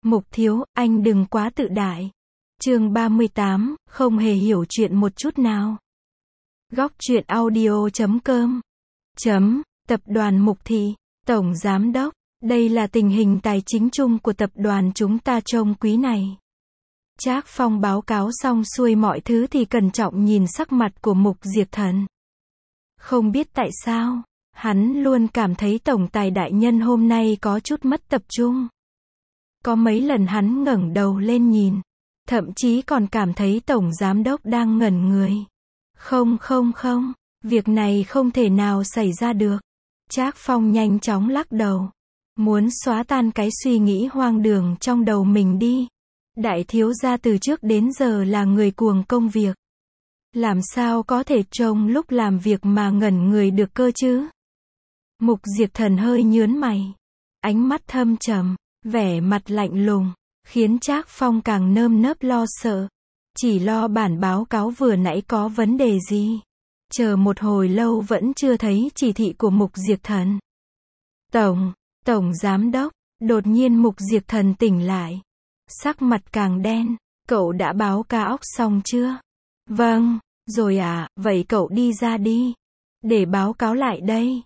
Mục thiếu, anh đừng quá tự đại. Chương 38, không hề hiểu chuyện một chút nào. Góc truyện audio.com. Tập đoàn Mục Thị, Tổng Giám Đốc, đây là tình hình tài chính chung của tập đoàn chúng ta trong quý này. Trác Phong báo cáo xong xuôi mọi thứ thì cẩn trọng nhìn sắc mặt của Mục Diệp Thần. Không biết tại sao, hắn luôn cảm thấy tổng tài đại nhân hôm nay có chút mất tập trung. Có mấy lần hắn ngẩng đầu lên nhìn, thậm chí còn cảm thấy tổng giám đốc đang ngẩn người. Không, việc này không thể nào xảy ra được. Trác Phong nhanh chóng lắc đầu, muốn xóa tan cái suy nghĩ hoang đường trong đầu mình đi. Đại thiếu gia từ trước đến giờ là người cuồng công việc. Làm sao có thể trong lúc làm việc mà ngẩn người được cơ chứ? Mục Diệp Thần hơi nhướng mày, ánh mắt thâm trầm, vẻ mặt lạnh lùng, khiến Trác Phong càng nơm nớp lo sợ. Chỉ lo bản báo cáo vừa nãy có vấn đề gì. Chờ một hồi lâu vẫn chưa thấy chỉ thị của Mục Diệp Thần. Tổng giám đốc, đột nhiên Mục Diệp Thần tỉnh lại. Sắc mặt càng đen, cậu đã báo cáo xong chưa? Vâng, rồi à, vậy cậu đi ra đi. Để báo cáo lại đây.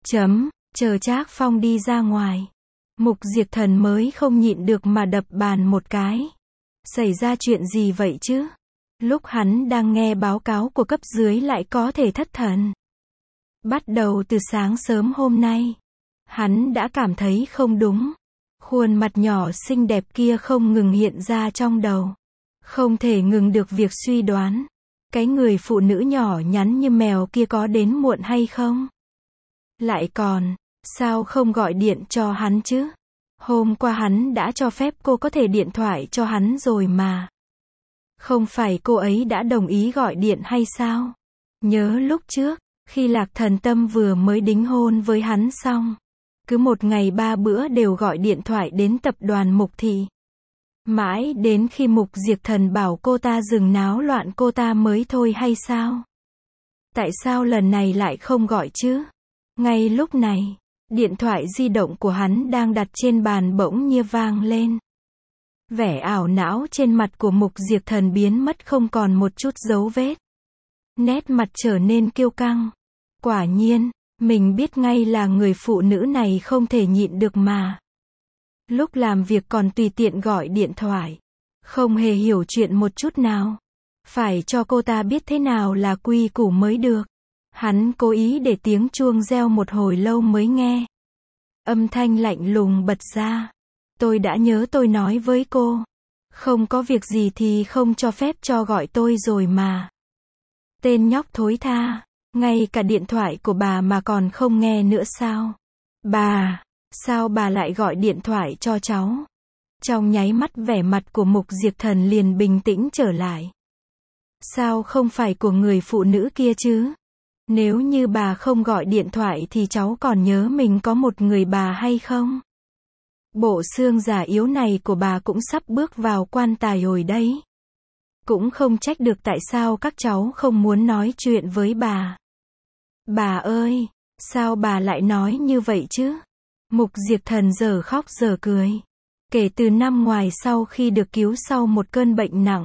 Chờ Trác Phong đi ra ngoài. Mục Diệp Thần mới không nhịn được mà đập bàn một cái. Xảy ra chuyện gì vậy chứ? Lúc hắn đang nghe báo cáo của cấp dưới lại có thể thất thần. Bắt đầu từ sáng sớm hôm nay, hắn đã cảm thấy không đúng. Khuôn mặt nhỏ xinh đẹp kia không ngừng hiện ra trong đầu. Không thể ngừng được việc suy đoán. Cái người phụ nữ nhỏ nhắn như mèo kia có đến muộn hay không? Lại còn, sao không gọi điện cho hắn chứ? Hôm qua hắn đã cho phép cô có thể điện thoại cho hắn rồi mà. Không phải cô ấy đã đồng ý gọi điện hay sao? Nhớ lúc trước, khi Lạc Thần Tâm vừa mới đính hôn với hắn xong, cứ một ngày 3 bữa đều gọi điện thoại đến tập đoàn Mục Thị. Mãi đến khi Mục Diệp Thần bảo cô ta dừng náo loạn cô ta mới thôi hay sao? Tại sao lần này lại không gọi chứ? Ngay lúc này, điện thoại di động của hắn đang đặt trên bàn bỗng nhiên vang lên. Vẻ ảo não trên mặt của Mục Diệp Thần biến mất không còn một chút dấu vết. Nét mặt trở nên kiêu căng. Quả nhiên, mình biết ngay là người phụ nữ này không thể nhịn được mà. Lúc làm việc còn tùy tiện gọi điện thoại. Không hề hiểu chuyện một chút nào. Phải cho cô ta biết thế nào là quy củ mới được. Hắn cố ý để tiếng chuông reo một hồi lâu mới nghe. Âm thanh lạnh lùng bật ra. Tôi đã nhớ tôi nói với cô. Không có việc gì thì không cho phép cho gọi tôi rồi mà. Tên nhóc thối tha. Ngay cả điện thoại của bà mà còn không nghe nữa sao? Bà, sao bà lại gọi điện thoại cho cháu? Trong nháy mắt vẻ mặt của Mục Diệp Thần liền bình tĩnh trở lại. Sao không phải của người phụ nữ kia chứ? Nếu như bà không gọi điện thoại thì cháu còn nhớ mình có một người bà hay không? Bộ xương già yếu này của bà cũng sắp bước vào quan tài rồi đấy. Cũng không trách được tại sao các cháu không muốn nói chuyện với bà. Bà ơi, sao bà lại nói như vậy chứ? Mục Diệp Thần giờ khóc giờ cười. Kể từ năm ngoài sau khi được cứu sau một cơn bệnh nặng,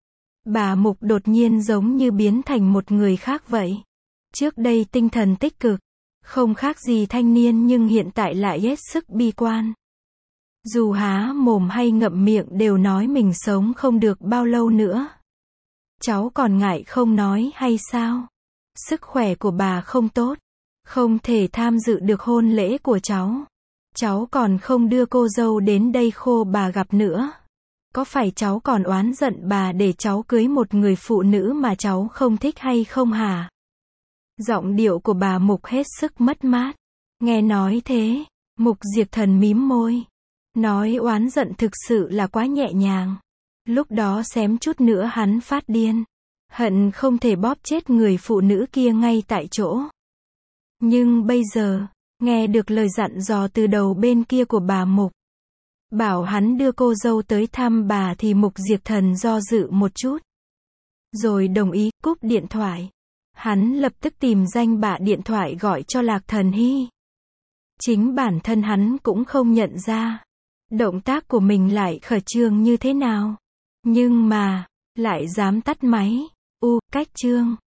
bà Mục đột nhiên giống như biến thành một người khác vậy. Trước đây tinh thần tích cực, không khác gì thanh niên nhưng hiện tại lại hết sức bi quan. Dù há mồm hay ngậm miệng đều nói mình sống không được bao lâu nữa. Cháu còn ngại không nói hay sao? Sức khỏe của bà không tốt, không thể tham dự được hôn lễ của cháu. Cháu còn không đưa cô dâu đến đây khô bà gặp nữa. Có phải cháu còn oán giận bà để cháu cưới một người phụ nữ mà cháu không thích hay không hả? Giọng điệu của bà Mục hết sức mất mát. Nghe nói thế, Mục Diệp Thần mím môi. Nói oán giận thực sự là quá nhẹ nhàng. Lúc đó xém chút nữa hắn phát điên. Hận không thể bóp chết người phụ nữ kia ngay tại chỗ. Nhưng bây giờ, nghe được lời dặn dò từ đầu bên kia của bà Mục, bảo hắn đưa cô dâu tới thăm bà thì Mục Diệp Thần do dự một chút. Rồi đồng ý cúp điện thoại. Hắn lập tức tìm danh bạ điện thoại gọi cho Lạc Thần Hy. Chính bản thân hắn cũng không nhận ra. Động tác của mình lại khẩn trương như thế nào? Nhưng mà, lại dám tắt máy. Cách trương.